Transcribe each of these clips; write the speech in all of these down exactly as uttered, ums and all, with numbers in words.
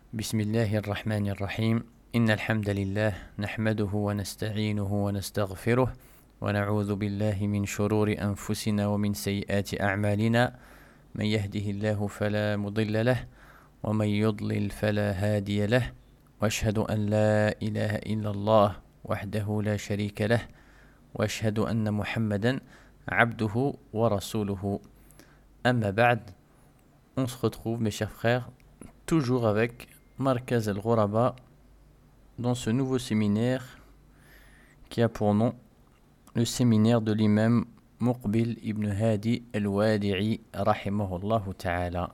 بسم الله الرحمن الرحيم إن الحمد لله نحمده ونستعينه ونستغفره ونعوذ بالله من شرور أنفسنا ومن سيئات أعمالنا من يهده الله فلا مضل له ومن يضلل فلا هادي له وأشهد أن لا إله إلا الله وحده لا شريك له وأشهد أن محمدا عبده ورسوله أما بعد. On se retrouve mes chers frères toujours avec Markaz al-Ghuraba dans ce nouveau séminaire qui a pour nom le séminaire de l'imam Muqbil ibn Hadi al-Wadi'i rahimahullahu ta'ala.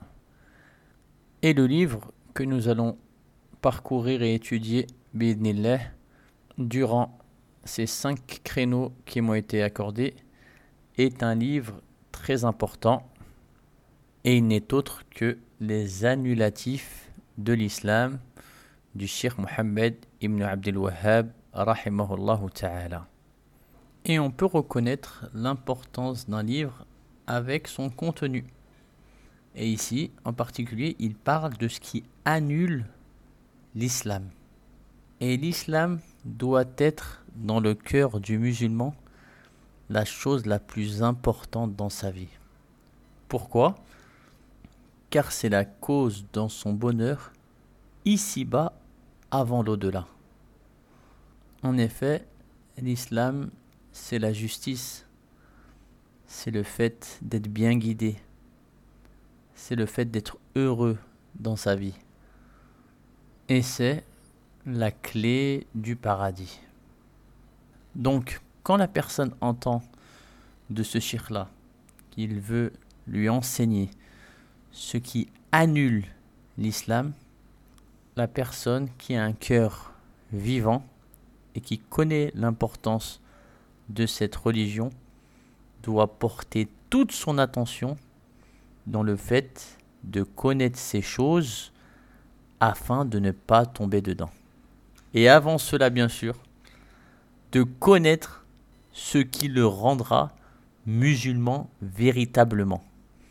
Et le livre que nous allons parcourir et étudier bi'idnillah durant ces cinq créneaux qui m'ont été accordés est un livre très important et il n'est autre que les annulatifs de l'islam du Cheikh Mohammed ibn Abdel Wahhab rahimahullahu ta'ala. Et on peut reconnaître l'importance d'un livre avec son contenu. Et ici, en particulier, il parle de ce qui annule l'islam. Et l'islam doit être dans le cœur du musulman la chose la plus importante dans sa vie. Pourquoi ? Car c'est la cause dans son bonheur, ici-bas, avant l'au-delà. En effet, l'islam, c'est la justice, c'est le fait d'être bien guidé, c'est le fait d'être heureux dans sa vie. Et c'est la clé du paradis. Donc, quand la personne entend de ce cheikh-là qu'il veut lui enseigner ce qui annule l'islam, la personne qui a un cœur vivant et qui connaît l'importance de cette religion doit porter toute son attention dans le fait de connaître ces choses afin de ne pas tomber dedans. Et avant cela, bien sûr, de connaître ce qui le rendra musulman véritablement.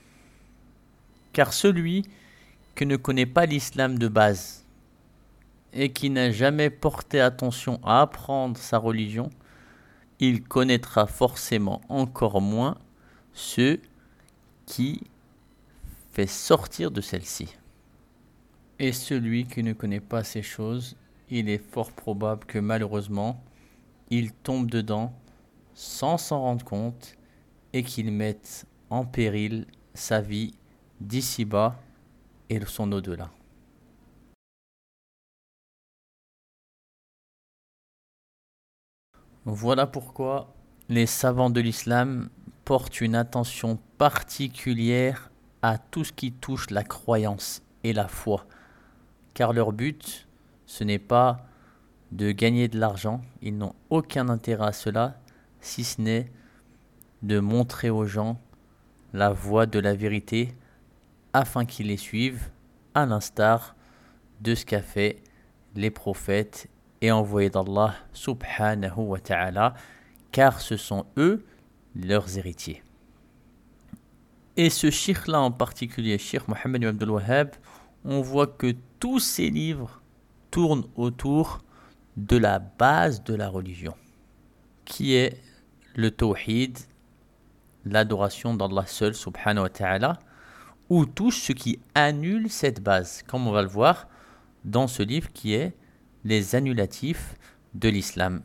Car celui qui ne connaît pas l'islam de base et qui n'a jamais porté attention à apprendre sa religion, il connaîtra forcément encore moins ce qui fait sortir de celle-ci. Et celui qui ne connaît pas ces choses, il est fort probable que malheureusement, il tombe dedans sans s'en rendre compte et qu'il mette en péril sa vie d'ici-bas et son au-delà. Voilà pourquoi les savants de l'islam portent une attention particulière à tout ce qui touche la croyance et la foi. Car leur but, ce n'est pas de gagner de l'argent, ils n'ont aucun intérêt à cela, si ce n'est de montrer aux gens la voie de la vérité, afin qu'ils les suivent, à l'instar de ce qu'a fait les prophètes et envoyés d'Allah subhanahu wa ta'ala, car ce sont eux leurs héritiers. Et ce cheikh-là en particulier, Cheikh Mohammed ibn Abdel Wahhab, on voit que tous ses livres tournent autour de la base de la religion, qui est le tawhid, l'adoration d'Allah seul subhanahu wa ta'ala, ou touche ce qui annule cette base, comme on va le voir dans ce livre qui est les annulatifs de l'islam.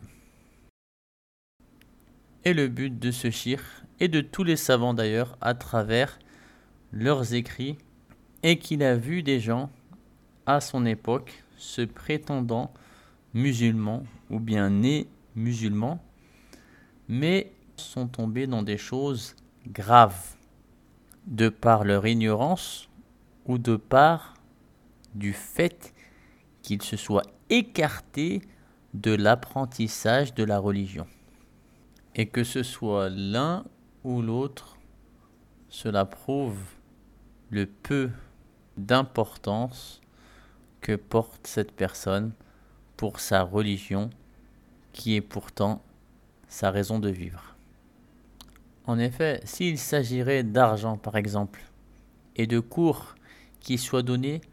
Et le but de ce cheikh et de tous les savants d'ailleurs à travers leurs écrits est qu'il a vu des gens à son époque se prétendant musulmans ou bien nés musulmans, mais sont tombés dans des choses graves de par leur ignorance ou de par du fait qu'ils se soient écartés de l'apprentissage de la religion. Et que ce soit l'un ou l'autre, cela prouve le peu d'importance que porte cette personne pour sa religion, qui est pourtant sa raison de vivre. En effet, s'il s'agirait d'argent par exemple, et de cours qui soient donnés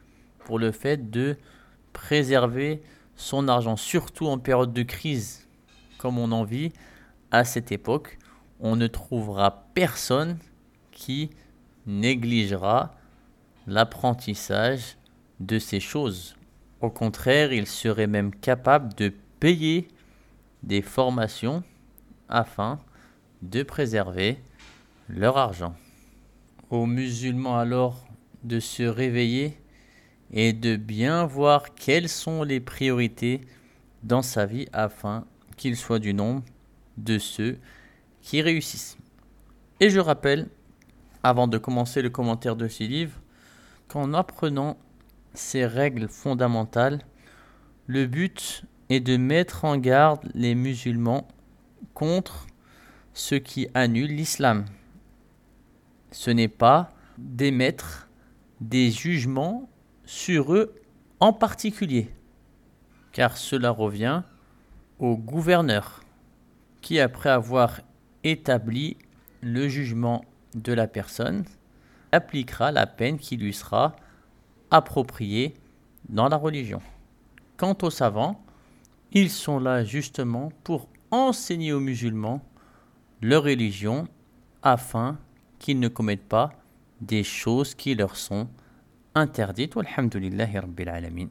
pour le fait de préserver son argent, surtout en période de crise, comme on en vit à cette époque. On ne trouvera personne qui négligera l'apprentissage de ces choses. Au contraire, il serait même capable de payer des formations afin de préserver leur argent. Aux musulmans alors de se réveiller et de bien voir quelles sont les priorités dans sa vie afin qu'il soit du nombre de ceux qui réussissent. Et je rappelle, avant de commencer le commentaire de ce livre, qu'en apprenant ces règles fondamentales, le but est de mettre en garde les musulmans contre ce qui annule l'islam. Ce n'est pas d'émettre des jugements sur eux en particulier, car cela revient au gouverneur qui, après avoir établi le jugement de la personne, appliquera la peine qui lui sera appropriée dans la religion. Quant aux savants, ils sont là justement pour enseigner aux musulmans leur religion afin qu'ils ne commettent pas des choses qui leur sont interdites. Walhamdulillahi Rabbil Alamin.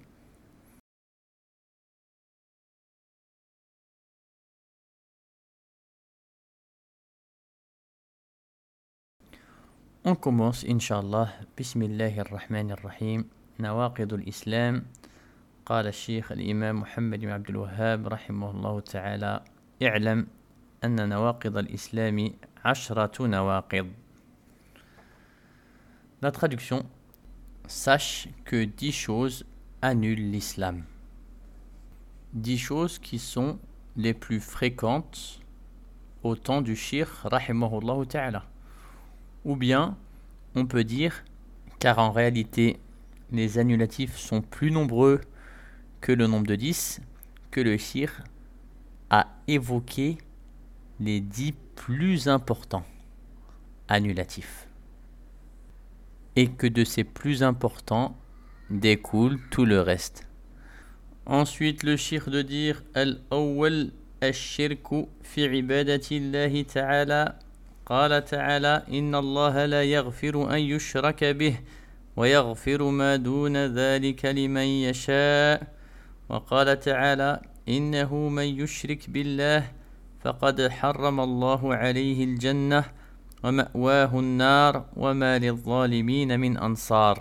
On commence, Inch'Allah, Bismillahir Rahmanir Rahim, Nawaqidul Islam. قال الشيخ الإمام محمد بن عبد الوهاب رحمه الله تعالى اعلم أن نواقض الإسلام عشرة نواقض. La traduction: sache que dix choses annulent l'islam. Dix choses qui sont les plus fréquentes au temps du shir rahimahullah ta'ala. Ou bien, on peut dire, car en réalité, les annulatifs sont plus nombreux que le nombre de dix, que le shir a évoqué les dix plus importants annulatifs. Et que de ces plus importants découle tout le reste. Ensuite, le shir de dire Al-awwal al-shirku fi ibadati Allah ta'ala. قال تعالى إن الله لا يغفر أن يشرك به ويغفر ما دون ذلك لمن يشاء وقال تعالى إنه من يشرك بالله فقد حرم الله عليه الجنة ومأواه النار وما للظالمين من أنصار.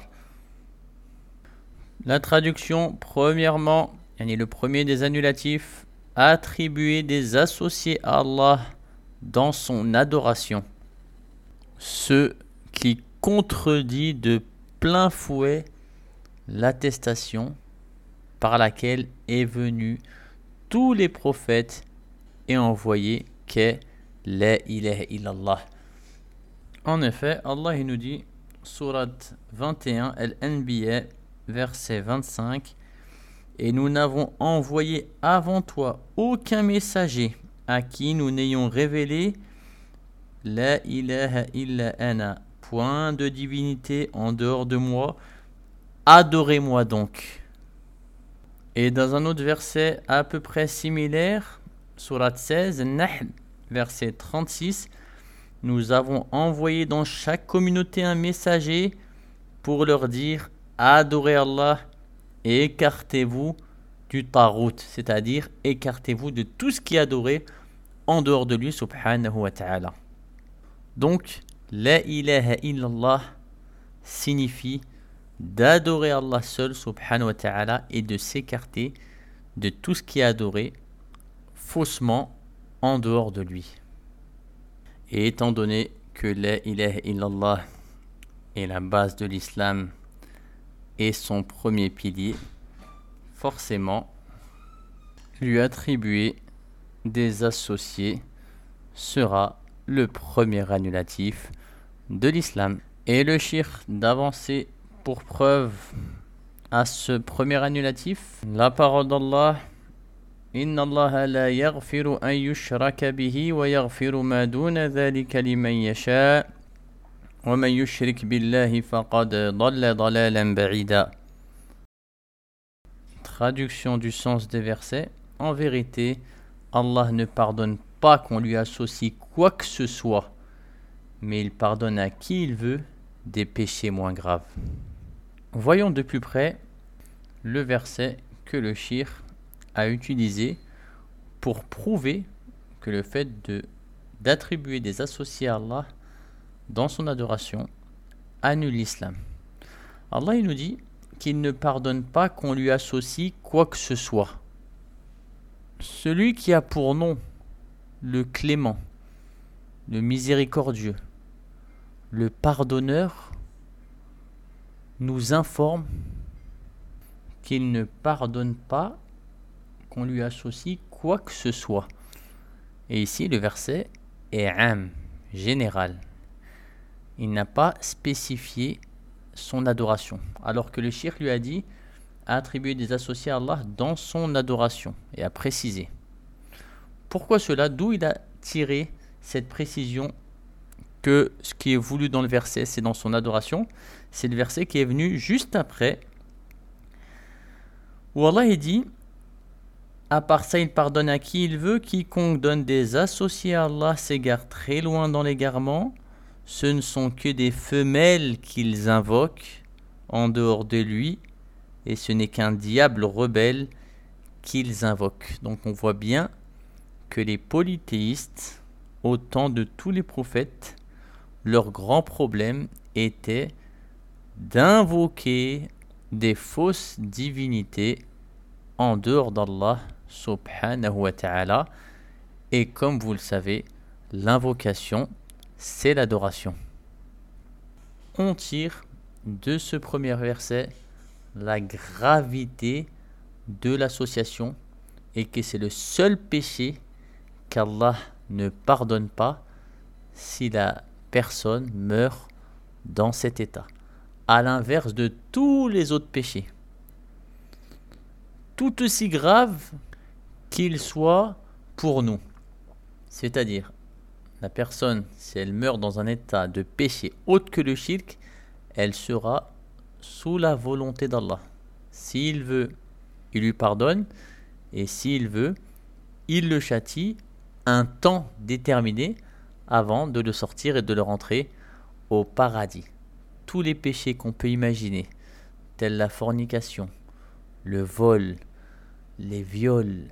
La traduction, premièrement, yani le premier des annulatifs, attribuer des associés à Allah dans son adoration, ce qui contredit de plein fouet l'attestation par laquelle est venu tous les prophètes et envoyés qu'est la ilaha illallah. En effet, Allah il nous dit, sourate vingt et un, Al-Anbiya, verset vingt-cinq, et nous n'avons envoyé avant toi aucun messager à qui nous n'ayons révélé la ilaha illa ana, point de divinité en dehors de moi, adorez-moi donc. Et dans un autre verset à peu près similaire, sourate seize, Nahl, verset trente-six, nous avons envoyé dans chaque communauté un messager pour leur dire adorez Allah et écartez-vous du tarout, c'est-à-dire écartez-vous de tout ce qui est adoré en dehors de lui, subhanahu wa ta'ala. Donc, la ilaha illallah signifie d'adorer Allah seul, subhanahu wa ta'ala, et de s'écarter de tout ce qui est adoré faussement en dehors de lui. Et étant donné que la ilaha illallah est la base de l'islam et son premier pilier, forcément, lui attribuer des associés sera le premier annulatif de l'islam. Et le shir d'avancer pour preuve à ce premier annulatif, la parole d'Allah: Inna Allah la yaghfiru an yushraka bihi wa yaghfiru ma duna dhalika liman yasha wa man yushrik billahi faqad dalla dalalan ba'ida. Traduction du sens des versets. En vérité, Allah ne pardonne pas qu'on lui associe quoi que ce soit, mais il pardonne à qui il veut des péchés moins graves. Voyons de plus près le verset que le cheikh a utilisé pour prouver que le fait de, d'attribuer des associés à Allah dans son adoration annule l'islam. Allah il nous dit qu'il ne pardonne pas qu'on lui associe quoi que ce soit. Celui qui a pour nom le clément, le miséricordieux, le pardonneur, nous informe qu'il ne pardonne pas qu'on lui associe quoi que ce soit. Et ici, le verset est am, général. Il n'a pas spécifié son adoration, alors que le cheikh lui a dit à attribuer des associés à Allah dans son adoration et à préciser. Pourquoi cela? D'où il a tiré cette précision que ce qui est voulu dans le verset, c'est dans son adoration? C'est le verset qui est venu juste après, où Allah est dit, à part ça, il pardonne à qui il veut, quiconque donne des associés à Allah s'égare très loin dans l'égarement, ce ne sont que des femelles qu'ils invoquent en dehors de lui, et ce n'est qu'un diable rebelle qu'ils invoquent. Donc on voit bien que les polythéistes, au temps de tous les prophètes, leur grand problème était d'invoquer des fausses divinités en dehors d'Allah subhanahu wa ta'ala. Et comme vous le savez, l'invocation, c'est l'adoration. On tire de ce premier verset la gravité de l'association et que c'est le seul péché qu'Allah ne pardonne pas si la personne meurt dans cet état, à l'inverse de tous les autres péchés, tout aussi graves qu'ils soient pour nous. C'est-à-dire, la personne, si elle meurt dans un état de péché autre que le shirk, elle sera sous la volonté d'Allah. S'il veut, il lui pardonne, et s'il veut, il le châtie un temps déterminé avant de le sortir et de le rentrer au paradis. Tous les péchés qu'on peut imaginer, tels la fornication, le vol, les viols,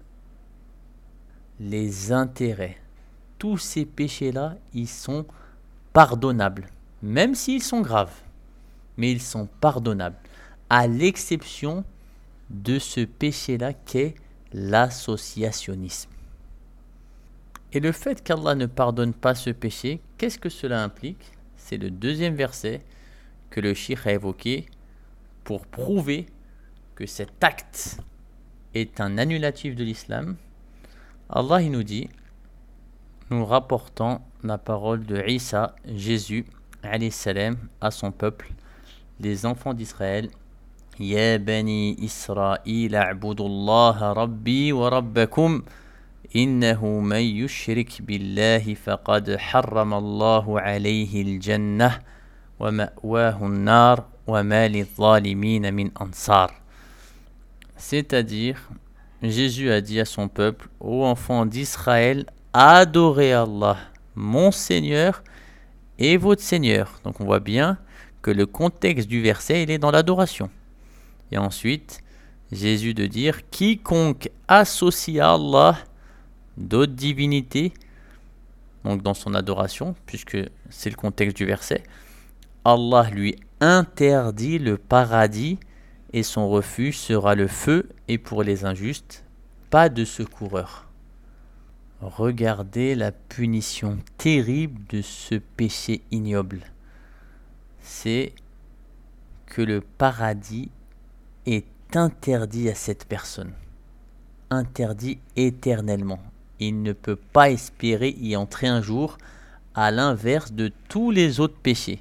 les intérêts, tous ces péchés-là, ils sont pardonnables, même s'ils sont graves, mais ils sont pardonnables, à l'exception de ce péché-là qu'est l'associationnisme. Et le fait qu'Allah ne pardonne pas ce péché, qu'est-ce que cela implique? C'est le deuxième verset que le cheikh a évoqué pour prouver que cet acte est un annulatif de l'islam. Allah il nous dit, nous rapportant la parole de Isa, Jésus, alayhi salam, à son peuple, les enfants d'Israël, Ya bani Israël, a'budullaha rabbi wa rabbakum, innahu man yushrik billahi faqad harrama Allahu alayhi al-jannah wa ma'wahu an-nar wa ma lidh-dhalimin min ansar. C'est-à-dire, Jésus a dit à son peuple, ô enfants d'Israël, adorez Allah, mon Seigneur et votre Seigneur. Donc on voit bien que le contexte du verset, il est dans l'adoration. Et ensuite, Jésus de dire, quiconque associe à Allah d'autres divinités, donc dans son adoration, puisque c'est le contexte du verset, Allah lui interdit le paradis et son refuge sera le feu, et pour les injustes, pas de secoureur. Regardez la punition terrible de ce péché ignoble. C'est que le paradis est interdit à cette personne. Interdit éternellement. Il ne peut pas espérer y entrer un jour, à l'inverse de tous les autres péchés.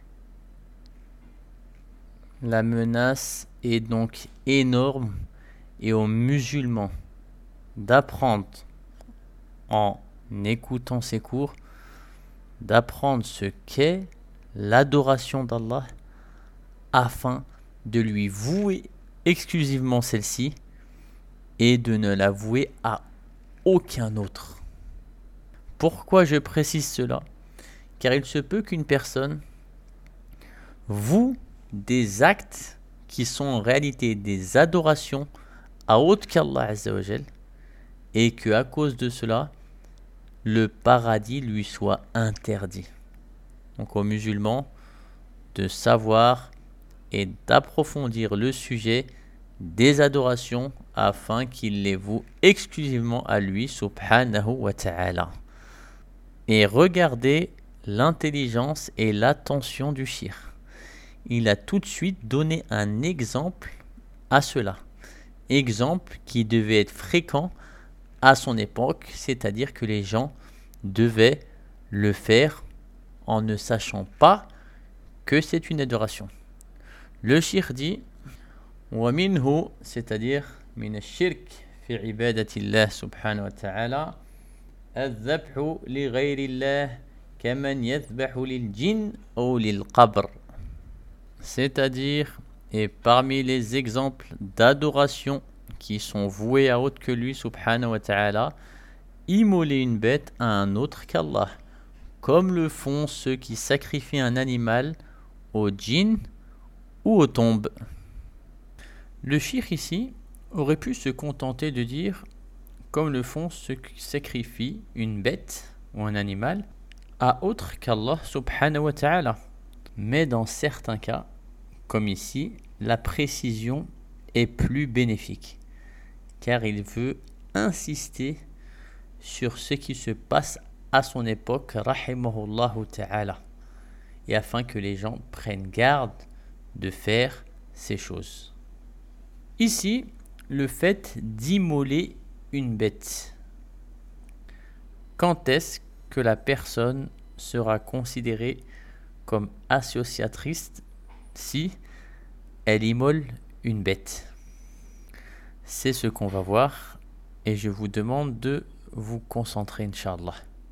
La menace est donc énorme, et aux musulmans d'apprendre en écoutant ces cours, d'apprendre ce qu'est l'adoration d'Allah afin de lui vouer exclusivement celle-ci et de ne la vouer à aucun autre. Pourquoi je précise cela ? Car il se peut qu'une personne voue des actes qui sont en réalité des adorations à autre qu'Allah Azza wa Jal, et que à cause de cela, le paradis lui soit interdit. Donc aux musulmans de savoir et d'approfondir le sujet des adorations afin qu'il les voue exclusivement à lui, subhanahu wa ta'ala. Et regardez l'intelligence et l'attention du shir. Il a tout de suite donné un exemple à cela. Exemple qui devait être fréquent à son époque, c'est-à-dire que les gens devaient le faire en ne sachant pas que c'est une adoration. Le shir dit wa minhu, c'est-à-dire min ash-shirk fi ibadati Allah subhanahu wa ta'ala al-dhabhu li ghayri Allah kaman yadhbahu lil jinn ou lil qabr. C'est-à-dire, et parmi les exemples d'adoration qui sont voués à autre que lui subhanahu wa ta'ala, immoler une bête à un autre qu'Allah, comme le font ceux qui sacrifient un animal aux djinns ou aux tombes. Le shir ici aurait pu se contenter de dire comme le font ceux qui sacrifient une bête ou un animal à autre qu'Allah subhanahu wa ta'ala. Mais dans certains cas, comme ici, la précision est plus bénéfique, car il veut insister sur ce qui se passe à son époque, rahimahullahu ta'ala, et afin que les gens prennent garde de faire ces choses. Ici, le fait d'immoler une bête. Quand est-ce que la personne sera considérée comme associatrice si elle immole une bête? C'est ce qu'on va voir et je vous demande de vous concentrer, Inch'Allah.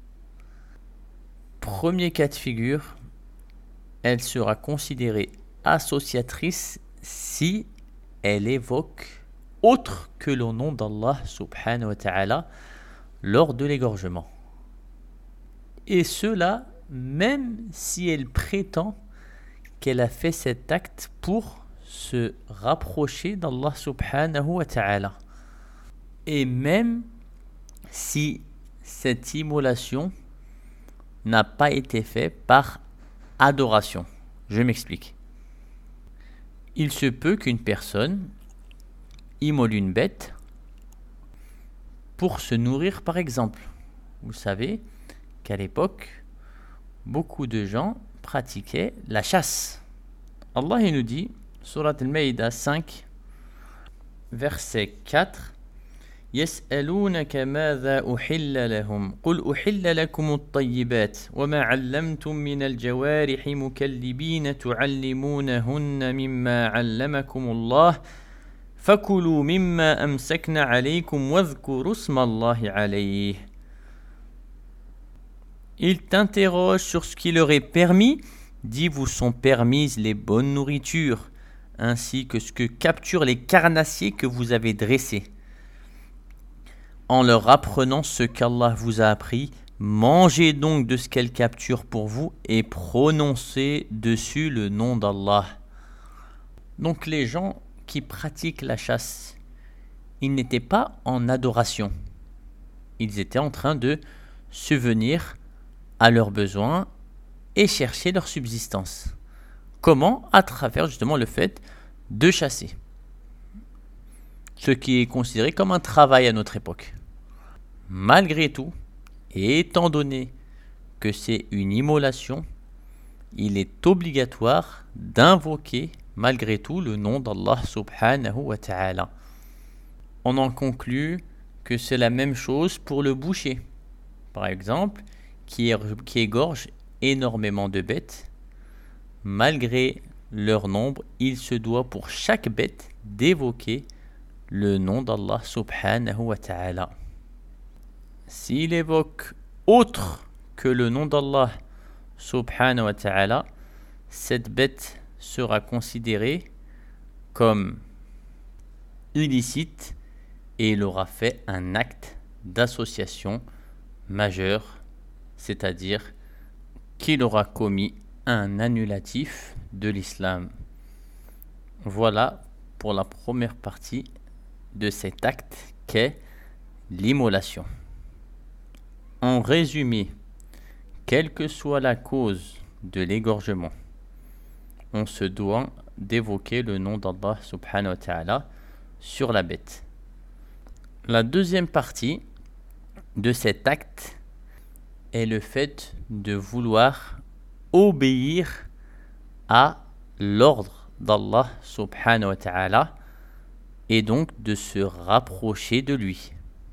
Premier cas de figure, elle sera considérée associatrice si elle évoque autre que le nom d'Allah subhanahu wa ta'ala lors de l'égorgement. Et cela même si elle prétend qu'elle a fait cet acte pour se rapprocher d'Allah subhanahu wa ta'ala. Et même si cette immolation n'a pas été faite par adoration. Je m'explique. Il se peut qu'une personne immole une bête pour se nourrir, par exemple. Vous savez qu'à l'époque, beaucoup de gens pratiquaient la chasse. Allah il nous dit, Surat Al-Maïda cinq, verset quatre, يسألونك ماذا أحل لهم قل أحل لكم الطيبات وما علمتم من الجوارح مكلبين تعلمونهن مما علمكم الله فكلوا مما أمسكن عليكم واذكروا اسم الله عليه. Ils t'interrogent sur ce qui leur est permis, dis vous sont permises les bonnes nourritures, ainsi que ce que capturent les carnassiers que vous avez dressés. En leur apprenant ce qu'Allah vous a appris, mangez donc de ce qu'elles capturent pour vous et prononcez dessus le nom d'Allah. Donc les gens qui pratiquent la chasse, ils n'étaient pas en adoration. Ils étaient en train de subvenir à leurs besoins et chercher leur subsistance. Comment ? À travers justement le fait de chasser. Ce qui est considéré comme un travail à notre époque. Malgré tout, et étant donné que c'est une immolation, il est obligatoire d'invoquer malgré tout le nom d'Allah subhanahu wa ta'ala. On en conclut que c'est la même chose pour le boucher, par exemple, qui, est, qui égorge énormément de bêtes. Malgré leur nombre, il se doit pour chaque bête d'évoquer le nom d'Allah subhanahu wa ta'ala. S'il évoque autre que le nom d'Allah subhanahu wa ta'ala, cette bête sera considérée comme illicite et il aura fait un acte d'association majeur, c'est-à-dire qu'il aura commis un annulatif de l'islam. Voilà pour la première partie de cet acte qu'est l'immolation. En résumé, quelle que soit la cause de l'égorgement, on se doit d'évoquer le nom d'Allah subhanahu wa ta'ala sur la bête. La deuxième partie de cet acte est le fait de vouloir obéir à l'ordre d'Allah subhanahu wa ta'ala et donc de se rapprocher de lui.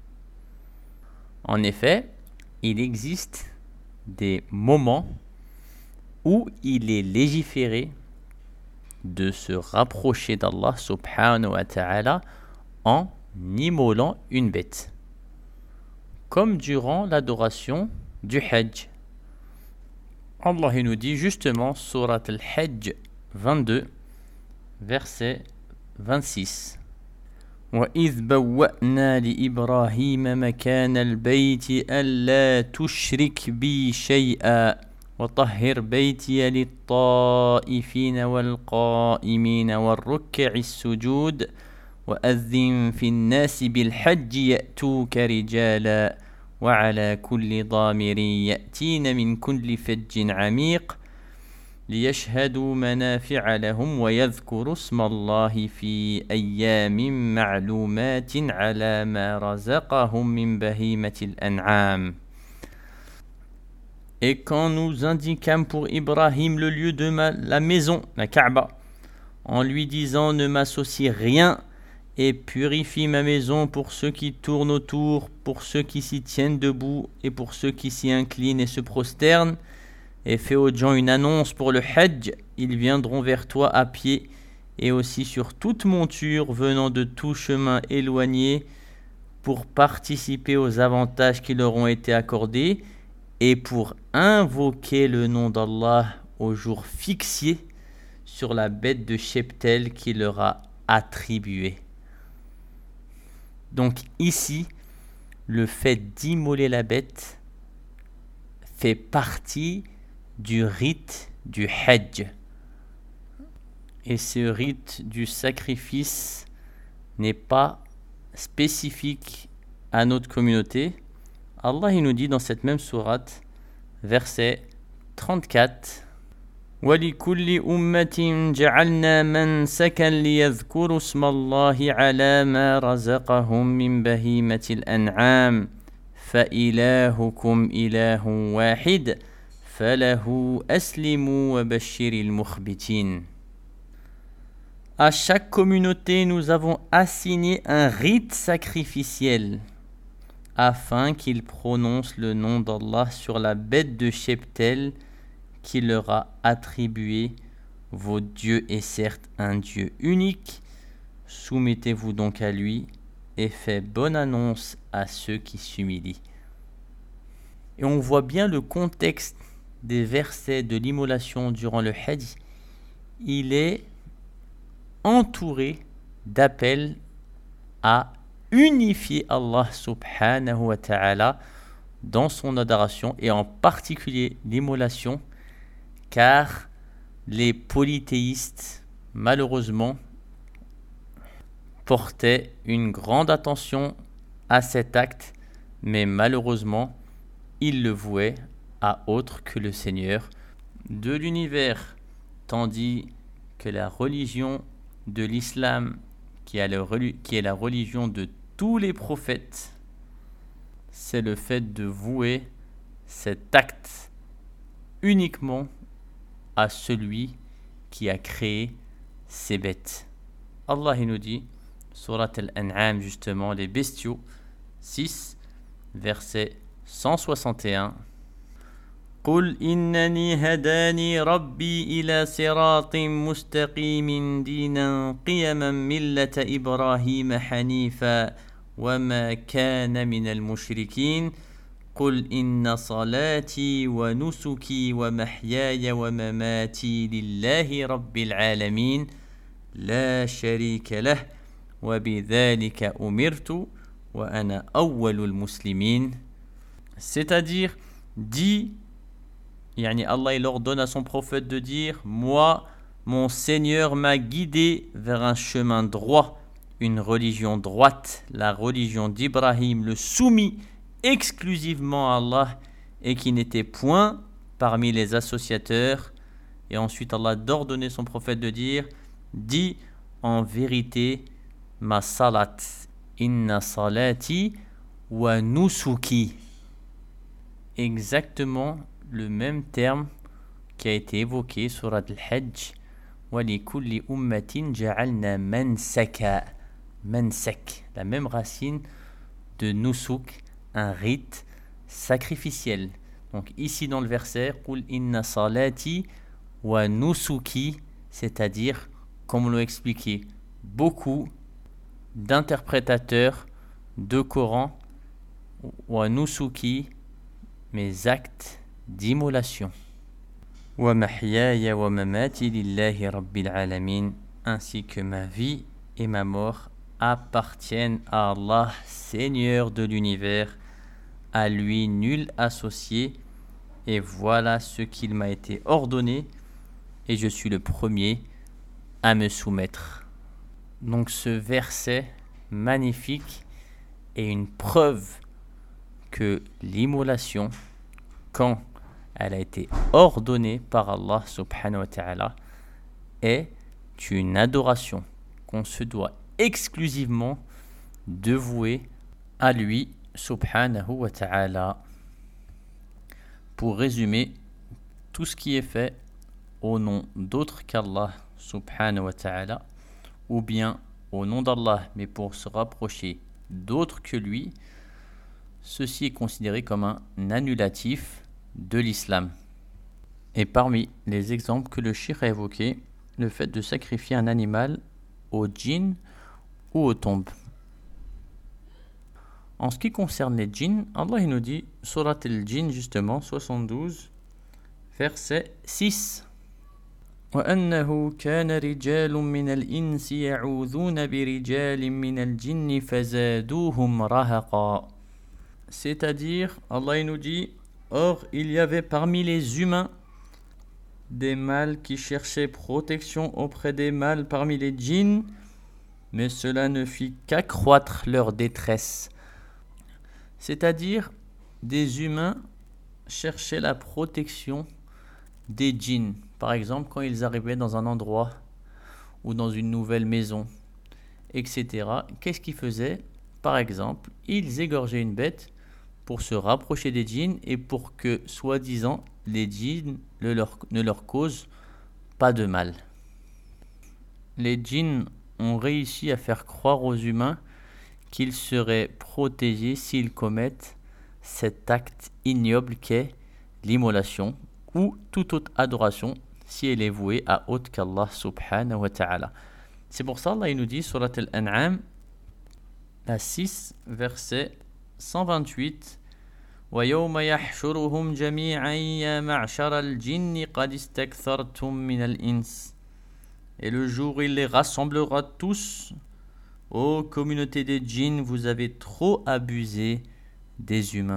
En effet, il existe des moments où il est légiféré de se rapprocher d'Allah subhanahu wa ta'ala en immolant une bête. Comme durant l'adoration du Hajj. Allah nous dit justement, Surat al-Hajj vingt-deux, verset vingt-six. وَإِذْ بَوَّأْنَا لِإِبْرَاهِيمَ مَكَانَ الْبَيْتِ أَلَّا تُشْرِكْ بِي شَيْئًا وَطَهِّرْ بَيْتِيَ لِلطَّائِفِينَ وَالْقَائِمِينَ وَالرُّكَّعِ السُّجُودِ وَأَذِّنْ فِي النَّاسِ بِالْحَجِّ يَأْتُوكَ رِجَالًا وَعَلَى كُلِّ ضَامِرٍ يَأْتِينَ مِنْ كُلِّ فَجٍّ عَمِيقٍ ليشهدوا منافع لهم ويذكروا اسم الله في أيام معلومات على ما رزقهم من بهيمة الأنعام. Et quand nous indiquâmes pour Ibrahim le lieu de ma, la maison, la Kaaba, en lui disant ne m'associe rien et purifie ma maison pour ceux qui tournent autour, pour ceux qui s'y tiennent debout et pour ceux qui s'y inclinent et se prosternent, et fais aux gens une annonce pour le Hajj, ils viendront vers toi à pied et aussi sur toute monture venant de tout chemin éloigné pour participer aux avantages qui leur ont été accordés et pour invoquer le nom d'Allah au jour fixé sur la bête de cheptel qui leur a attribué. Donc ici, le fait d'immoler la bête fait partie du rite du Hajj. Et ce rite du sacrifice n'est pas spécifique à notre communauté. Allah il nous dit dans cette même sourate, verset trente-quatre, وَلِكُلِّ أُمَّةٍ جَعَلْنَا مَنْسَكًا لِيَذْكُرُوا اسْمَ اللَّهِ عَلَى مَا رَزَقَهُم مِّن بَهِيمَةِ الْأَنْعَامِ فَإِلَٰهُكُمْ إِلَٰهٌ وَاحِدٌ فَلَهُ أَسْلِمُوا وَبَشِّرِ الْمُخْبِتِينَ. À chaque communauté, nous avons assigné un rite sacrificiel afin qu'ils prononcent le nom d'Allah sur la bête de cheptel qui leur a attribué. Votre Dieu est certes un Dieu unique. Soumettez-vous donc à lui et faites bonne annonce à ceux qui s'humilient. Et on voit bien le contexte des versets de l'immolation durant le Hajj. Il est entouré d'appels à unifier Allah subhanahu wa ta'ala dans son adoration et en particulier l'immolation, car les polythéistes malheureusement portaient une grande attention à cet acte, mais malheureusement ils le vouaient à autre que le Seigneur de l'univers, tandis que la religion de l'islam, qui est la, qui est la religion de tous les prophètes, c'est le fait de vouer cet acte uniquement à celui qui a créé ces bêtes. Allah il nous dit, Surat al-An'am justement, les bestiaux, six, verset cent soixante et un. قل إنني هداني ربي إلى صراط مستقيم دينا قيما ملة إبراهيم حنيفا وما كان من المشركين قل إن صلاتي ونسكي ومحياي ومماتي لله رب العالمين لا شريك له وبذلك أمرت وأنا أول المسلمين. C'est-à-dire, dit, yani Allah il ordonne à son prophète de dire, moi, mon Seigneur m'a guidé vers un chemin droit, une religion droite, la religion d'Ibrahim, le soumis exclusivement à Allah et qui n'était point parmi les associateurs. Et ensuite Allah d'ordonner son prophète de dire, dis en vérité ma salat, inna salati wa nusuki. Exactement le même terme qui a été évoqué sur Al-Hajj. Wa li kulli ummatin ja'alna mansaka. Mansak, la même racine de nusuk, un rite sacrificiel. Donc ici dans le verset, Qul inna salati wa nusuki, c'est-à-dire, comme l'ont expliqué beaucoup d'interprétateurs de Coran, wa nusuki, mes actes d'immolation. Wa mahyaya wa mamati lillahi rabbil alamin, ainsi que ma vie et ma mort appartiennent à Allah, Seigneur de l'univers, à lui nul associé, et voilà ce qu'il m'a été ordonné, et je suis le premier à me soumettre. Donc ce verset magnifique est une preuve que l'immolation, quand elle a été ordonnée par Allah subhanahu wa ta'ala, est une adoration qu'on se doit exclusivement dévouer à lui subhanahu wa ta'ala. Pour résumer, tout ce qui est fait au nom d'autre qu'Allah subhanahu wa ta'ala, ou bien au nom d'Allah mais pour se rapprocher d'autres que lui, ceci est considéré comme un annulatif de l'islam. Et parmi les exemples que le cheikh a évoqués, le fait de sacrifier un animal aux djinns ou aux tombes. En ce qui concerne les djinns, Allah il nous dit, Surat al-Jinn justement, soixante-douze, verset six. وَأَنَّهُ كَانَ رِجَالٌ مِّنَ الْإِنسِ يَعُوذُونَ بِرِجَالٍ مِّنَ الْجِنِّ فَزَادُوهُمْ رَهَقًا. C'est-à-dire, Allah il nous dit, or il y avait parmi les humains des mâles qui cherchaient protection auprès des mâles parmi les djinns, mais cela ne fit qu'accroître leur détresse. C'est-à-dire, des humains cherchaient la protection des djinns. Par exemple, quand ils arrivaient dans un endroit ou dans une nouvelle maison, et cetera, qu'est-ce qu'ils faisaient? Par exemple, ils égorgeaient une bête pour se rapprocher des djinns et pour que, soi-disant, les djinns ne leur, ne leur causent pas de mal. Les djinns ont réussi à faire croire aux humains qu'ils seraient protégés s'ils commettent cet acte ignoble qu'est l'immolation ou toute autre adoration si elle est vouée à autre qu'Allah subhanahu wa ta'ala. C'est pour ça Allah il nous dit surat al-An'am, la six, verset cent vingt-huit, وَيَوْمَ يَحْشُرُهُمْ جَمِيعًا يَا مَعْشَرَ الْجِنِّ قَدِ اسْتَكْثَرْتُمْ مِنَ الْإِنسِ. Et le jour où il les rassemblera tous, ô communauté des djinns, vous avez trop abusé des humains.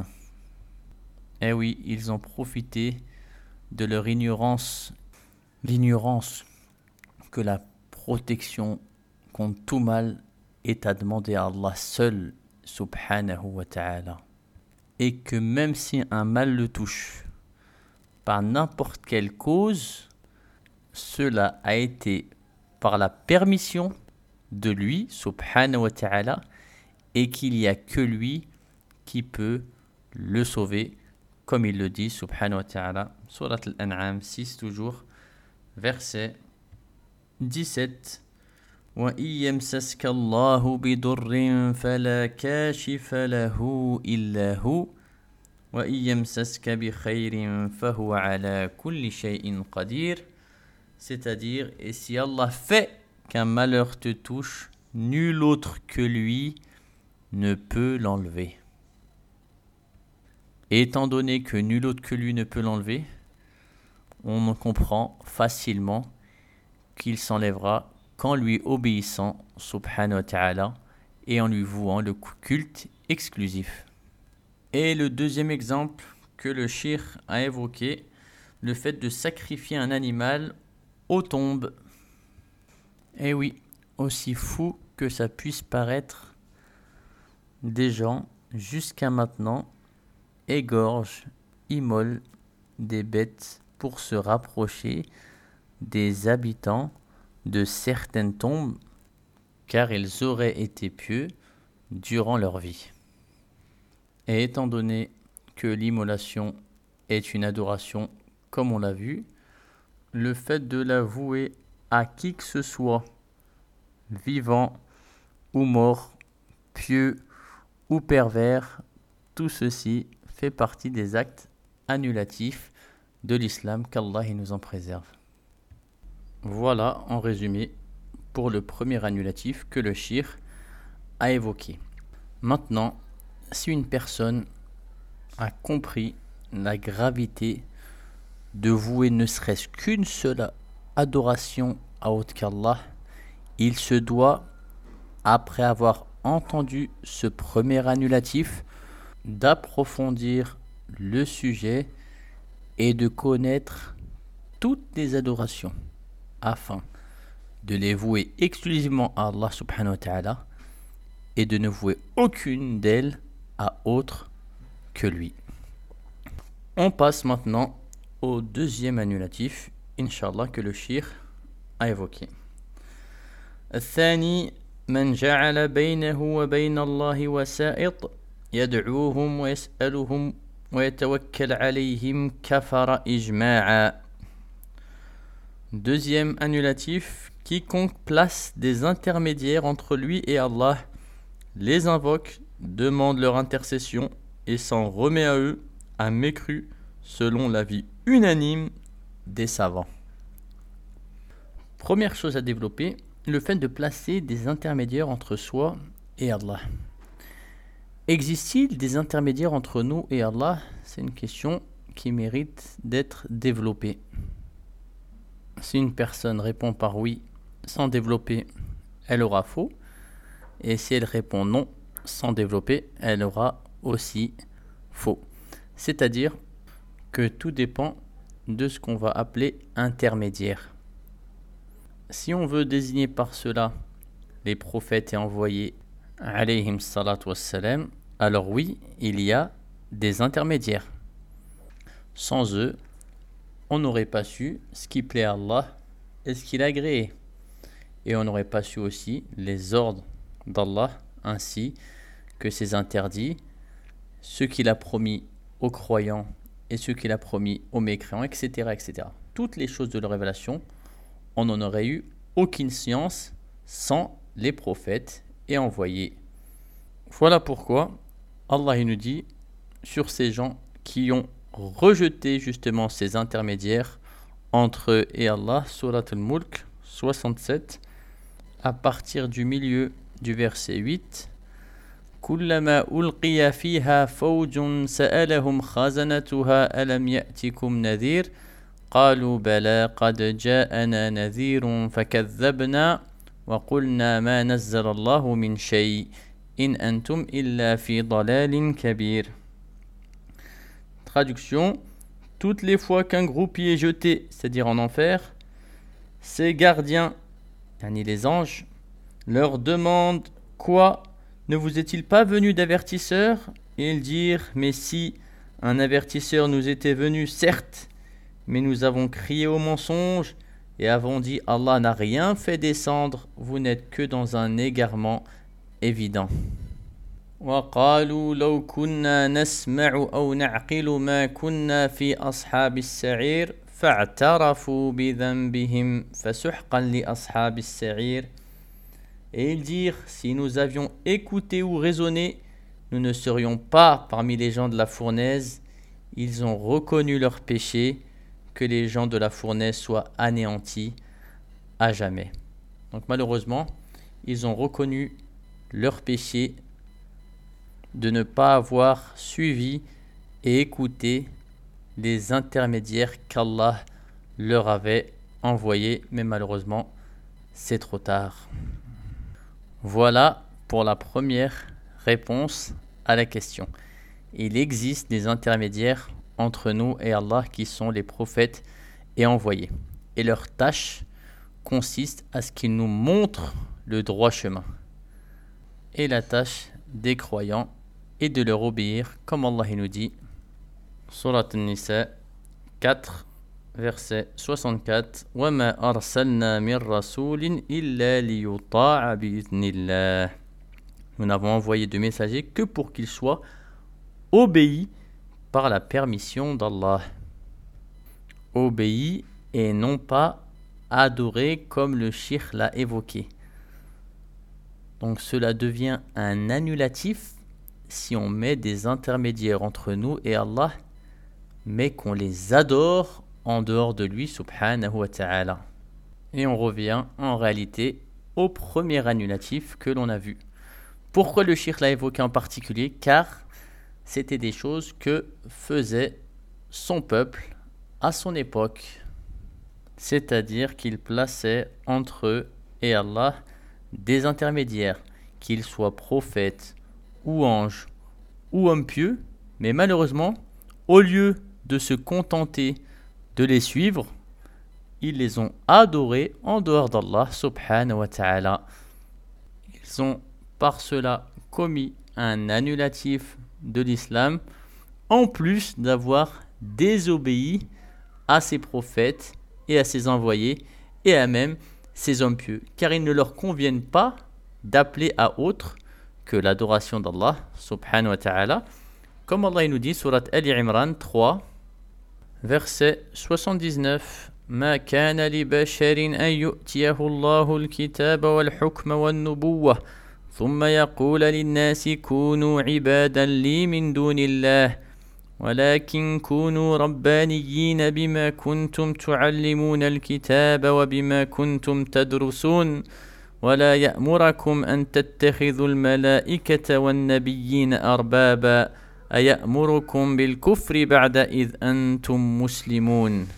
Eh oui, ils ont profité de leur ignorance, l'ignorance que la protection contre tout mal est à demander à Allah seul, subhanahu wa ta'ala. Et que même si un mal le touche, par n'importe quelle cause, cela a été par la permission de lui, subhanahu wa ta'ala, et qu'il n'y a que lui qui peut le sauver, comme il le dit, subhanahu wa ta'ala, surat al-An'am six toujours, verset dix-sept. وَإِن يَمْسَسْكَ اللَّهُ بِضُرٍّ فَلَا كَاشِفَ لَهُ إِلَّا هُوَ وَإِن يَمْسَسْكَ بِخَيْرٍ فَهُوَ عَلَى كُلِّ شَيْءٍ قَدِيرٌ. C'est-à-dire, et si Allah fait qu'un malheur te touche, nul autre que lui ne peut l'enlever. Et étant donné que nul autre que lui ne peut l'enlever, on comprend facilement qu'il s'enlèvera qu'en lui obéissant, subhanahu wa ta'ala, et en lui vouant le culte exclusif. Et le deuxième exemple que le cheikh a évoqué, le fait de sacrifier un animal aux tombes. Et oui, aussi fou que ça puisse paraître, des gens, jusqu'à maintenant, égorgent, immolent des bêtes pour se rapprocher des habitants de certaines tombes, car ils auraient été pieux durant leur vie. Et étant donné que l'immolation est une adoration, comme on l'a vu, le fait de la vouer à qui que ce soit, vivant ou mort, pieux ou pervers, tout ceci fait partie des actes annulatifs de l'islam, qu'Allah nous en préserve. Voilà en résumé pour le premier annulatif que le cheikh a évoqué. Maintenant, si une personne a compris la gravité de vouer ne serait-ce qu'une seule adoration à autre qu'Allah, il se doit, après avoir entendu ce premier annulatif, d'approfondir le sujet et de connaître toutes les adorations afin de les vouer exclusivement à Allah subhanahu wa ta'ala et de ne vouer aucune d'elles à autre que lui. On passe maintenant au deuxième annulatif, Inch'Allah, que le cheikh a évoqué. الثاني من جعل بينه وبين الله وسائط يدعوهم ويسألهم ويتوكل عليهم كفر إجماعا. Deuxième annulatif, quiconque place des intermédiaires entre lui et Allah, les invoque, demande leur intercession et s'en remet à eux, a mécru selon l'avis unanime des savants. Première chose à développer, le fait de placer des intermédiaires entre soi et Allah. Existe-t-il des intermédiaires entre nous et Allah ? C'est une question qui mérite d'être développée. Si une personne répond par oui sans développer, elle aura faux. Et si elle répond non sans développer, elle aura aussi faux. C'est-à-dire que tout dépend de ce qu'on va appeler intermédiaire. Si on veut désigner par cela les prophètes et envoyés, alayhim salatu wassalam, alors oui, il y a des intermédiaires. Sans eux, on n'aurait pas su ce qui plaît à Allah et ce qu'il a agréé. Et on n'aurait pas su aussi les ordres d'Allah ainsi que ses interdits, ce qu'il a promis aux croyants et ce qu'il a promis aux mécréants, et cetera, et cetera. Toutes les choses de la révélation, on n'en aurait eu aucune science sans les prophètes et envoyés. Voilà pourquoi Allah il nous dit sur ces gens qui ont rejeté justement ces intermédiaires entre eux et Allah, Surat al-Mulk soixante-sept, à partir du milieu du verset huit. كلما ألقي فيها فوج سألهم خزنتها ألم يأتكم نذير قالوا بلى قد جاءنا نذير فكذبنا وقلنا ما نزل الله من شيء إن أنتم إلا في ضلال كبير. Traduction: toutes les fois qu'un groupe y est jeté, c'est-à-dire en enfer, ses gardiens, yani les anges, leur demandent quoi? Ne vous est-il pas venu d'avertisseur? Et ils dirent, mais si, un avertisseur nous était venu, certes, mais nous avons crié au mensonge et avons dit, Allah n'a rien fait descendre, vous n'êtes que dans un égarement évident. وقالوا لو كنا نسمع أو نعقل ما كنا في أصحاب السعير فاعترفوا بذنبهم فسحقا لأصحاب السعير. Et ils dirent, si nous avions écouté ou raisonné, nous ne serions pas parmi les gens de la fournaise. Ils ont reconnu leur péché, que les gens de la fournaise soient anéantis à jamais. Donc malheureusement, ils ont reconnu leur péché de ne pas avoir suivi et écouté les intermédiaires qu'Allah leur avait envoyés, mais malheureusement, c'est trop tard. Voilà pour la première réponse à la question. Il existe des intermédiaires entre nous et Allah qui sont les prophètes et envoyés. Et leur tâche consiste à ce qu'ils nous montrent le droit chemin. Et la tâche des croyants est de leur obéir, comme Allah nous dit, Surat An-Nisa quatre, verset soixante-quatre, وَمَا أَرْسَلْنَا مِنْ رَسُولٍ إِلَّا لِيُطَاعَ بِإِذْنِ اللَّهِ. Nous n'avons envoyé de messagers que pour qu'ils soient obéis par la permission d'Allah. Obéis et non pas adorés comme le shirk l'a évoqué. Donc cela devient un annulatif si on met des intermédiaires entre nous et Allah, mais qu'on les adore en dehors de lui, subhanahu wa ta'ala. Et on revient en réalité au premier annulatif que l'on a vu. Pourquoi le shirk l'a évoqué en particulier? Car c'était des choses que faisait son peuple à son époque. C'est-à-dire qu'il plaçait entre eux et Allah des intermédiaires, qu'ils soient prophètes ou anges ou hommes pieux, mais malheureusement, au lieu de se contenter de les suivre, ils les ont adorés en dehors d'Allah subhanahu wa ta'ala. Ils ont par cela commis un annulatif de l'islam, en plus d'avoir désobéi à ses prophètes et à ses envoyés et à même ses hommes pieux, car il ne leur convient pas d'appeler à autre que l'adoration d'Allah subhanahu wa ta'ala, comme Allah nous dit surat Ali Imran trois, verset soixante-dix-neuf, ما كان لبشر أن يؤتيه الله الكتاب والحكم والنبوة ثم يقول للناس كونوا عبادا لي من دون الله ولكن كونوا ربانيين بما كنتم تعلمون الكتاب وبما كنتم تدرسون ولا يأمركم أن تتخذوا الملائكة والنبيين أربابا أيأمركم بالكفر بعد إذ أنتم مسلمون.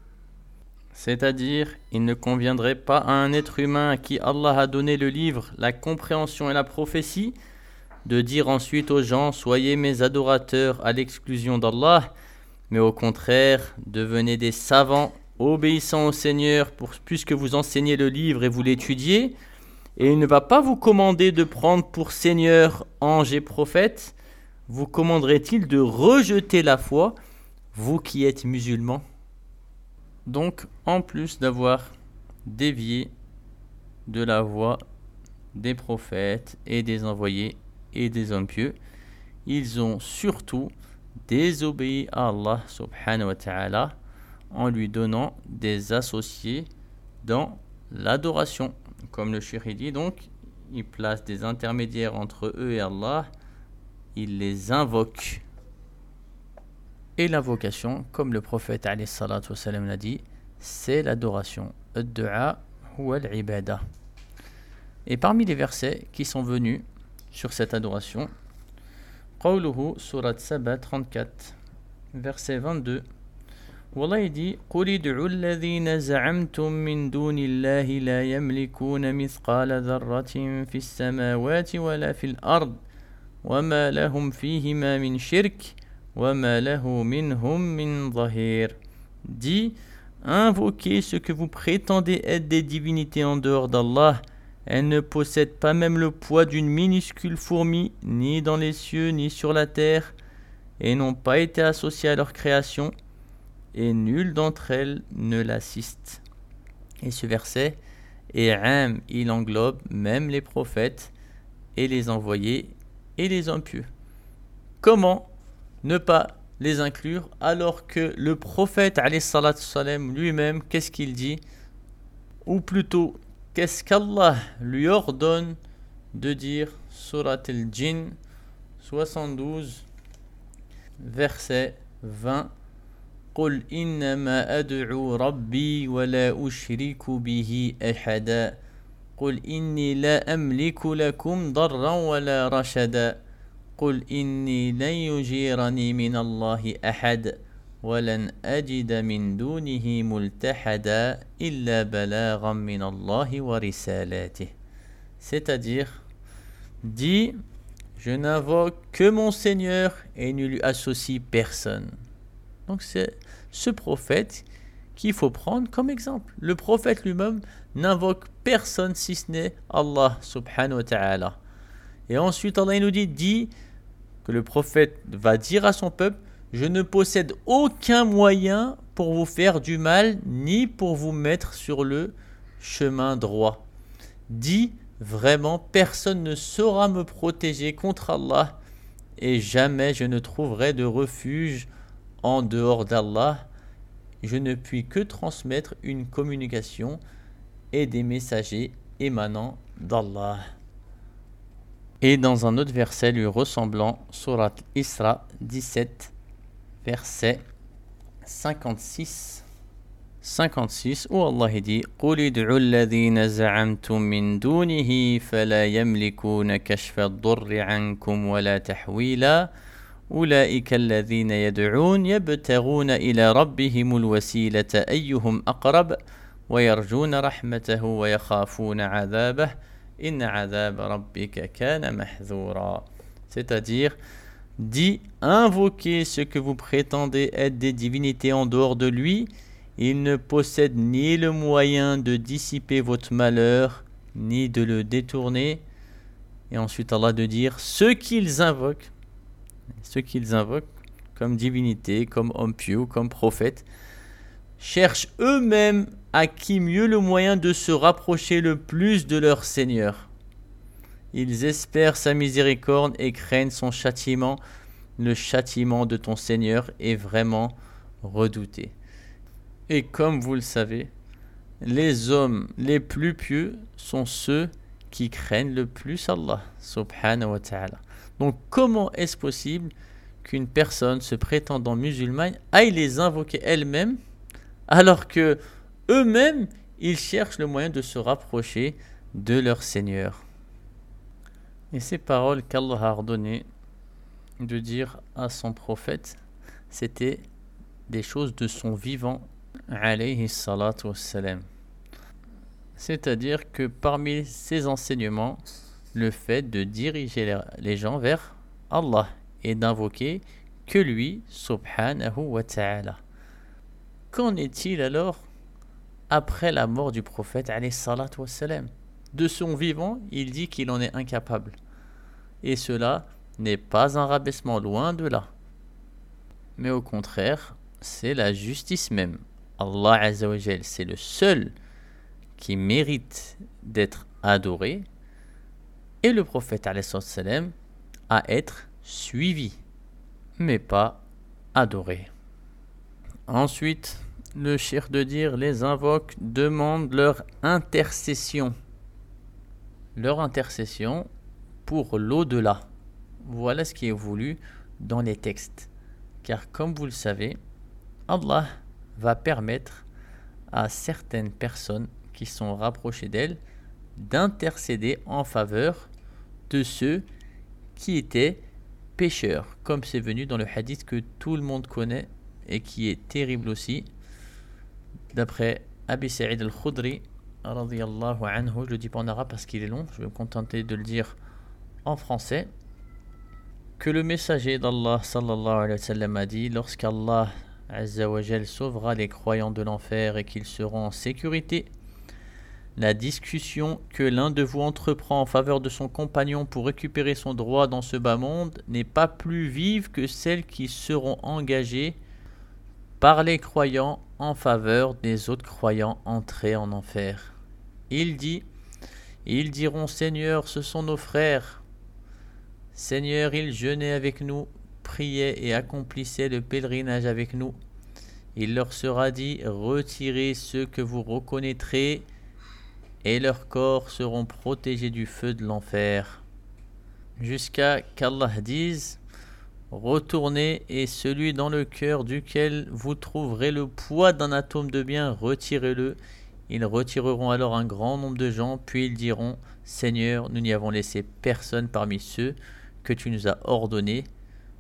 C'est-à-dire, il ne conviendrait pas à un être humain à qui Allah a donné le livre, la compréhension et la prophétie, de dire ensuite aux gens « Soyez mes adorateurs à l'exclusion d'Allah », mais au contraire, devenez des savants obéissant au Seigneur pour, puisque vous enseignez le livre et vous l'étudiez, et il ne va pas vous commander de prendre pour Seigneur, ange et prophète. Vous commanderait-il de rejeter la foi, vous qui êtes musulmans? Donc, en plus d'avoir dévié de la voie des prophètes et des envoyés et des hommes pieux, ils ont surtout désobéi à Allah subhanahu wa ta'ala en lui donnant des associés dans l'adoration. Comme le shirk dit, donc, ils placent des intermédiaires entre eux et Allah, ils les invoquent. Et l'invocation, comme le prophète alayhi salatu wassalam l'a dit, c'est l'adoration. Ad-du'a huwa al-ibada. Et parmi les versets qui sont venus sur cette adoration, Qawluhu, surat Saba trente-quatre, verset vingt-deux, Wallah il dit قُلِ ادْعُوا الَّذِينَ زَعَمْتُم مِّن دُونِ اللَّهِ لَا يَمْلِكُونَ مِثْقَالَ ذَرَّةٍ فِي السَّمَاوَاتِ وَلَا فِي الْأَرْضِ وَمَا لَهُمْ فِيهِمَا مِنْ شِرْكٍ وَمَا لَهُ مِنْهُمْ مِنْ ظَهِيرٍ. Dit, invoquez ce que vous prétendez être des divinités en dehors d'Allah. Elles ne possèdent pas même le poids d'une minuscule fourmi, ni dans les cieux, ni sur la terre, et n'ont pas été associées à leur création, et nul d'entre elles ne l'assiste. Et ce verset est am, il englobe même les prophètes, et les envoyés, et les hommes pieux. Comment ne pas les inclure alors que le prophète alayhi salatu salam lui-même, qu'est-ce qu'il dit? Ou plutôt, qu'est-ce qu'Allah lui ordonne de dire? Surat al-Jinn soixante-douze, verset vingt. قُلْ إِنَّمَا أَدْعُو رَبِّي وَلَا أُشْرِكُ بِهِ أَحَدًا قُلْ إِنِّي لَا أَمْلِكُ لَكُمْ ضَرًّا وَلَا رَشَدًا قُلْ إِنِّي لَنْ يُجِيرَنِي مِنَ اللَّهِ أَحَدٌ وَلَنْ أَجِدَ مِنْ دُونِهِ مُلْتَحَدًا إِلَّا بَلَاغًا مِنَ اللَّهِ وَرِسَالَاتِهِ. C'est-à-dire, dit, je n'invoque que mon Seigneur et ne lui associe personne. Donc c'est ce prophète qu'il faut prendre comme exemple. Le prophète lui-même n'invoque personne si ce n'est Allah subhanahu wa ta'ala. Et ensuite Allah nous dit, dit que le prophète va dire à son peuple, je ne possède aucun moyen pour vous faire du mal ni pour vous mettre sur le chemin droit. Dit vraiment, personne ne saura me protéger contre Allah et jamais je ne trouverai de refuge en dehors d'Allah. Je ne puis que transmettre une communication et des messagers émanant d'Allah. Et dans un autre verset lui ressemblant, Surat Isra dix-sept, verset cinquante-six. cinquante-six où Allah dit قُلِ ادْعُوا الَّذِينَ زَعَمْتُم مِّن دُونِهِ فَلَا يَمْلِكُونَ كَشْفَ الضُّرِّ عَنكُمْ وَلَا تَحْوِيلًا أُولَئِكَ الَّذِينَ يَدْعُونَ يَبْتَغُونَ إِلَى رَبِّهِمُ الْوَسِيلَةَ أَيُّهُمْ أَقْرَبُ وَيَرْجُونَ رَحْمَتَهُ وَيَخَافُونَ عَذَابَهُ إِنَّ عَذَابَ رَبِّكَ كَانَ مَحْذُورًا. C'est-à-dire, dit, invoquez ce que vous prétendez être des divinités en dehors de lui. Il ne possède ni le moyen de dissiper votre malheur, ni de le détourner. Et ensuite Allah de dire, ceux qu'ils invoquent, ceux qu'ils invoquent comme divinités, comme hommes pieux, comme prophètes, cherchent eux-mêmes à qui mieux le moyen de se rapprocher le plus de leur Seigneur. Ils espèrent sa miséricorde et craignent son châtiment. Le châtiment de ton Seigneur est vraiment redouté. Et comme vous le savez, les hommes les plus pieux sont ceux qui craignent le plus Allah, subhanahu wa ta'ala. Donc comment est-ce possible qu'une personne se prétendant musulmane aille les invoquer elle-même, alors que eux-mêmes, ils cherchent le moyen de se rapprocher de leur Seigneur? Et ces paroles qu'Allah a ordonné de dire à son prophète, c'était des choses de son vivant, alayhi salatu wassalam. C'est-à-dire que parmi ses enseignements, le fait de diriger les gens vers Allah et d'invoquer que lui, subhanahu wa ta'ala. Qu'en est-il alors après la mort du prophète, alayhi salatu wassalam? De son vivant, il dit qu'il en est incapable. Et cela n'est pas un rabaissement, loin de là. Mais au contraire, c'est la justice même. Allah Azza wa Jal, c'est le seul qui mérite d'être adoré, et le prophète alayhi salam à être suivi, mais pas adoré. Ensuite, le cheikh de dire, les invoques demandent leur intercession. Leur intercession pour l'au-delà. Voilà ce qui est voulu dans les textes. Car comme vous le savez, Allah va permettre à certaines personnes qui sont rapprochées d'elle d'intercéder en faveur de ceux qui étaient pécheurs, comme c'est venu dans le hadith que tout le monde connaît et qui est terrible aussi, d'après Abi Sa'id al-Khudri radiyallahu anhu. Je le dis pas en arabe parce qu'il est long, je vais me contenter de le dire en français, que le messager d'Allah sallallahu alayhi wa sallam a dit, lorsqu'Allah Azza wa Jal sauvera les croyants de l'enfer et qu'ils seront en sécurité, la discussion que l'un de vous entreprend en faveur de son compagnon pour récupérer son droit dans ce bas monde n'est pas plus vive que celles qui seront engagées par les croyants en faveur des autres croyants entrés en enfer. Il dit, ils diront, Seigneur, ce sont nos frères. Seigneur, ils jeûnaient avec nous, priaient et accomplissaient le pèlerinage avec nous. Il leur sera dit, retirez ceux que vous reconnaîtrez, et leurs corps seront protégés du feu de l'enfer. Jusqu'à qu'Allah dise, retournez, et celui dans le cœur duquel vous trouverez le poids d'un atome de bien, retirez-le. Ils retireront alors un grand nombre de gens, puis ils diront, Seigneur, nous n'y avons laissé personne parmi ceux que tu nous as ordonnés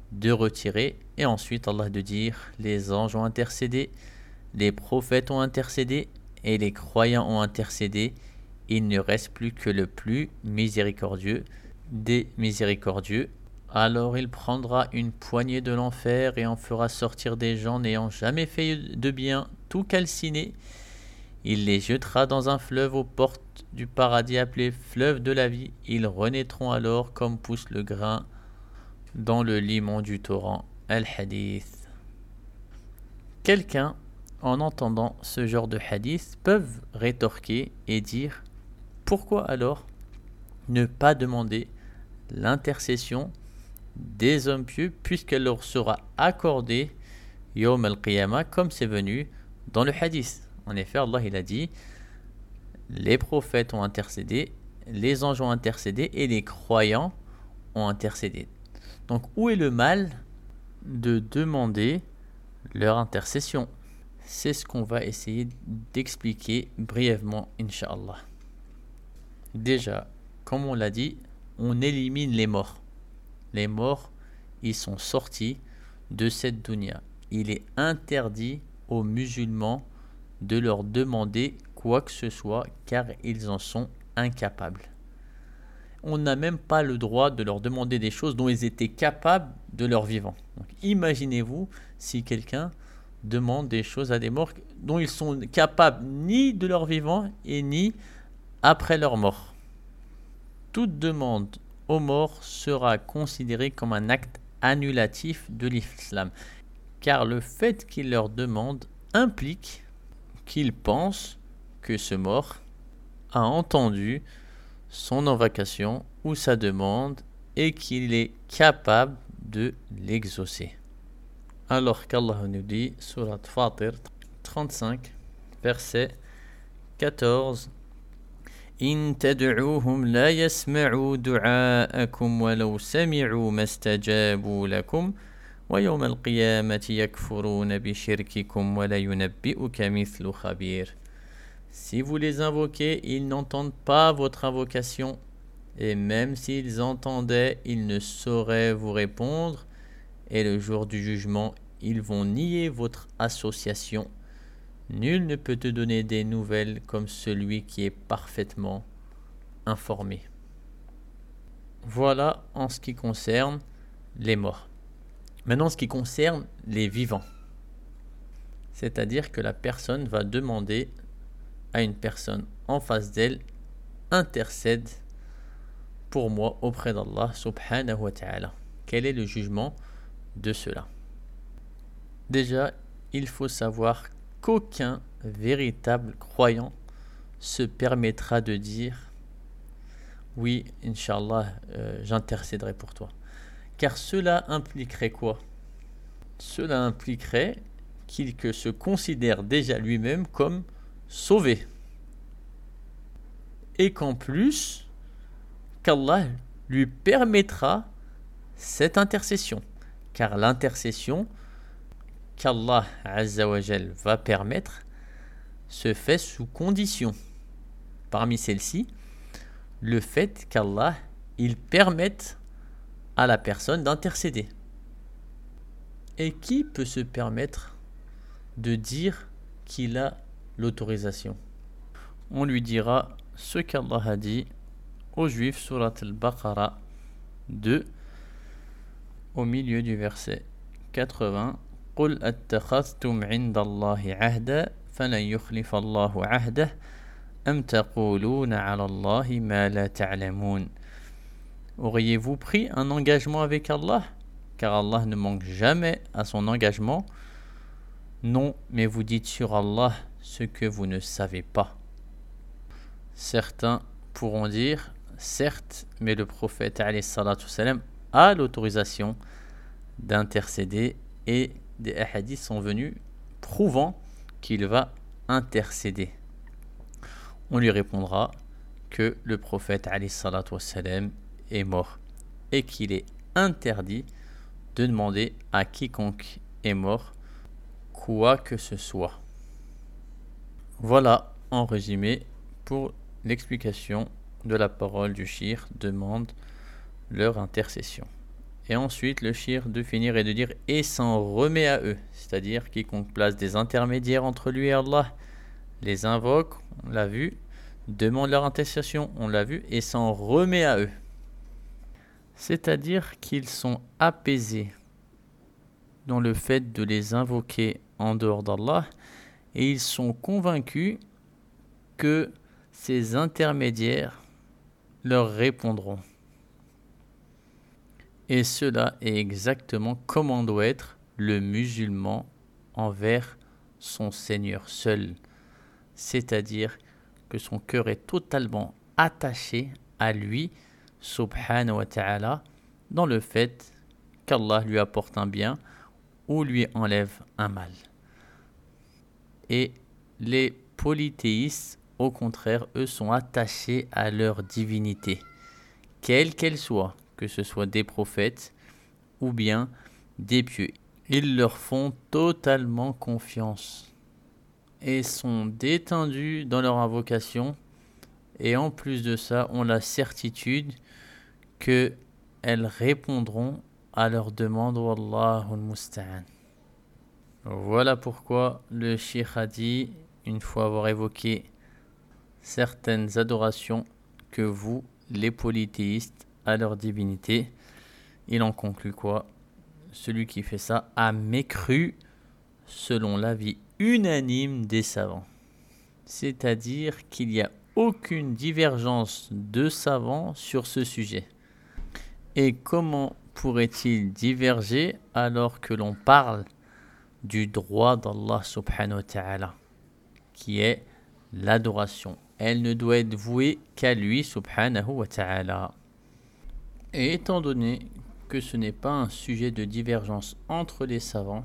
de retirer, et ensuite Allah de dire les anges ont intercédé, les prophètes ont intercédé et les croyants ont intercédé. Il ne reste plus que le plus miséricordieux des miséricordieux. Alors il prendra une poignée de l'enfer et en fera sortir des gens n'ayant jamais fait de bien, tout calcinés. Il les jettera dans un fleuve aux portes du paradis appelé fleuve de la vie. Ils renaîtront alors comme pousse le grain dans le limon du torrent. Al-Hadith. Quelqu'un, en entendant ce genre de hadith, peuvent rétorquer et dire « Pourquoi alors ne pas demander l'intercession des hommes pieux puisqu'elle leur sera accordée Yawm al-Qiyamah comme c'est venu dans le hadith ?» En effet, Allah il a dit les prophètes ont intercédé, les anges ont intercédé et les croyants ont intercédé. Donc où est le mal de demander leur intercession? C'est ce qu'on va essayer d'expliquer brièvement, Inch'Allah. Déjà, comme on l'a dit, on élimine les morts. Les morts, ils sont sortis de cette dunya. Il est interdit aux musulmans de leur demander quoi que ce soit car ils en sont incapables. On n'a même pas le droit de leur demander des choses dont ils étaient capables de leur vivant. Donc, imaginez-vous si quelqu'un demande des choses à des morts dont ils sont capables ni de leur vivant et ni après leur mort. Toute demande aux morts sera considérée comme un acte annulatif de l'islam, car le fait qu'il leur demande implique qu'il pense que ce mort a entendu son invocation ou sa demande et qu'il est capable de l'exaucer. Alors qu'Allah nous dit, Surat Fatir trente-cinq, verset quatorze, إن تدعوهم لا يسمعوا دعاءكم ولو سمعوا ما استجابوا لكم ويوم القيامة يكفرون بشرككم ولا ينبئك مثل خبير. Si vous les invoquez, ils n'entendent pas votre invocation, et même s'ils entendaient, ils ne sauraient vous répondre, et le jour du jugement, ils vont nier votre association. Nul ne peut te donner des nouvelles comme celui qui est parfaitement informé. Voilà en ce qui concerne les morts. Maintenant, en ce qui concerne les vivants. C'est-à-dire que la personne va demander à une personne en face d'elle, intercède pour moi auprès d'Allah subhanahu wa ta'ala. Quel est le jugement de cela? Déjà, il faut savoir qu'aucun véritable croyant se permettra de dire oui, Inch'Allah, euh, j'intercéderai pour toi. Car cela impliquerait quoi? Cela impliquerait qu'il que se considère déjà lui-même comme sauvé. Et qu'en plus, qu'Allah lui permettra cette intercession. Car l'intercession qu'Allah Azza wa Jal va permettre se fait sous condition. Parmi celles-ci, le fait qu'Allah il permette à la personne d'intercéder. Et qui peut se permettre de dire qu'il a l'autorisation? On lui dira ce qu'Allah a dit aux Juifs, surat al-Baqarah deux, au milieu du verset quatre-vingts. قل اتخذتم عند الله عهدا فلن يخلف الله عهده أم تقولون على الله ما لا تعلمون. Auriez-vous pris un engagement avec Allah? Car Allah ne manque jamais à son engagement. Non, mais vous dites sur Allah ce que vous ne savez pas. Certains pourront dire, certes, mais le prophète alayhi salatu salam a l'autorisation d'intercéder et des hadiths sont venus prouvant qu'il va intercéder. On lui répondra que le prophète alayhi salatu wassalam est mort et qu'il est interdit de demander à quiconque est mort quoi que ce soit. Voilà en résumé pour l'explication de la parole du shir demande leur intercession. Et ensuite, le shir de finir et de dire « et s'en remet à eux », c'est-à-dire quiconque place des intermédiaires entre lui et Allah, les invoque, on l'a vu, demande leur attestation, on l'a vu, et s'en remet à eux. C'est-à-dire qu'ils sont apaisés dans le fait de les invoquer en dehors d'Allah, et ils sont convaincus que ces intermédiaires leur répondront. Et cela est exactement comment doit être le musulman envers son Seigneur seul. C'est-à-dire que son cœur est totalement attaché à lui, subhanahu wa ta'ala, dans le fait qu'Allah lui apporte un bien ou lui enlève un mal. Et les polythéistes, au contraire, eux sont attachés à leur divinité, quelle qu'elle soit, que ce soit des prophètes ou bien des pieux. Ils leur font totalement confiance et sont détendus dans leur invocation, et en plus de ça, ont la certitude qu'elles répondront à leurs demandes. Wallahu musta'an. Voilà pourquoi le cheikh a dit, une fois avoir évoqué certaines adorations que vous, les polythéistes, à leur divinité, il en conclut quoi? Celui qui fait ça a mécru selon l'avis unanime des savants. C'est-à-dire qu'il n'y a aucune divergence de savants sur ce sujet. Et comment pourrait-il diverger alors que l'on parle du droit d'Allah subhanahu wa ta'ala, qui est l'adoration? Elle ne doit être vouée qu'à lui subhanahu wa ta'ala. Et étant donné que ce n'est pas un sujet de divergence entre les savants,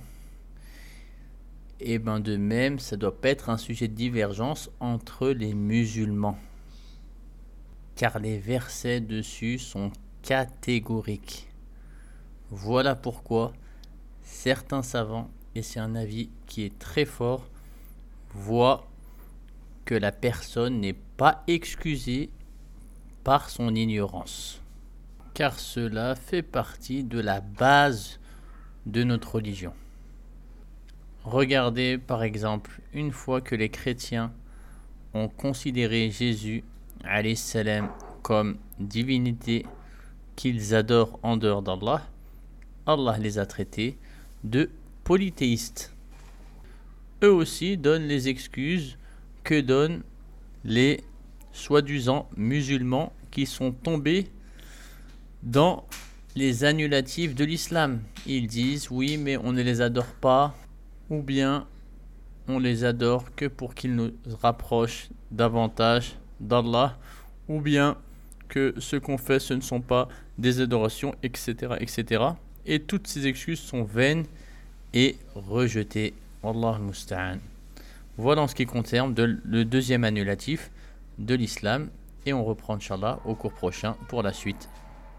et bien de même, ça ne doit pas être un sujet de divergence entre les musulmans, car les versets dessus sont catégoriques. Voilà pourquoi certains savants, et c'est un avis qui est très fort, voient que la personne n'est pas excusée par son ignorance, car cela fait partie de la base de notre religion. Regardez par exemple, une fois que les chrétiens ont considéré Jésus alayhi salam comme divinité qu'ils adorent en dehors d'Allah, Allah les a traités de polythéistes. Eux aussi donnent les excuses que donnent les soi-disant musulmans qui sont tombés dans les annulatifs de l'islam. Ils disent oui, mais on ne les adore pas, ou bien on les adore que pour qu'ils nous rapprochent davantage d'Allah, ou bien que ce qu'on fait ce ne sont pas des adorations, et cetera, et cetera. Et toutes ces excuses sont vaines et rejetées. Wallahu musta'an. Voilà en ce qui concerne de, le deuxième annulatif de l'islam, et on reprend Inch'Allah au cours prochain pour la suite.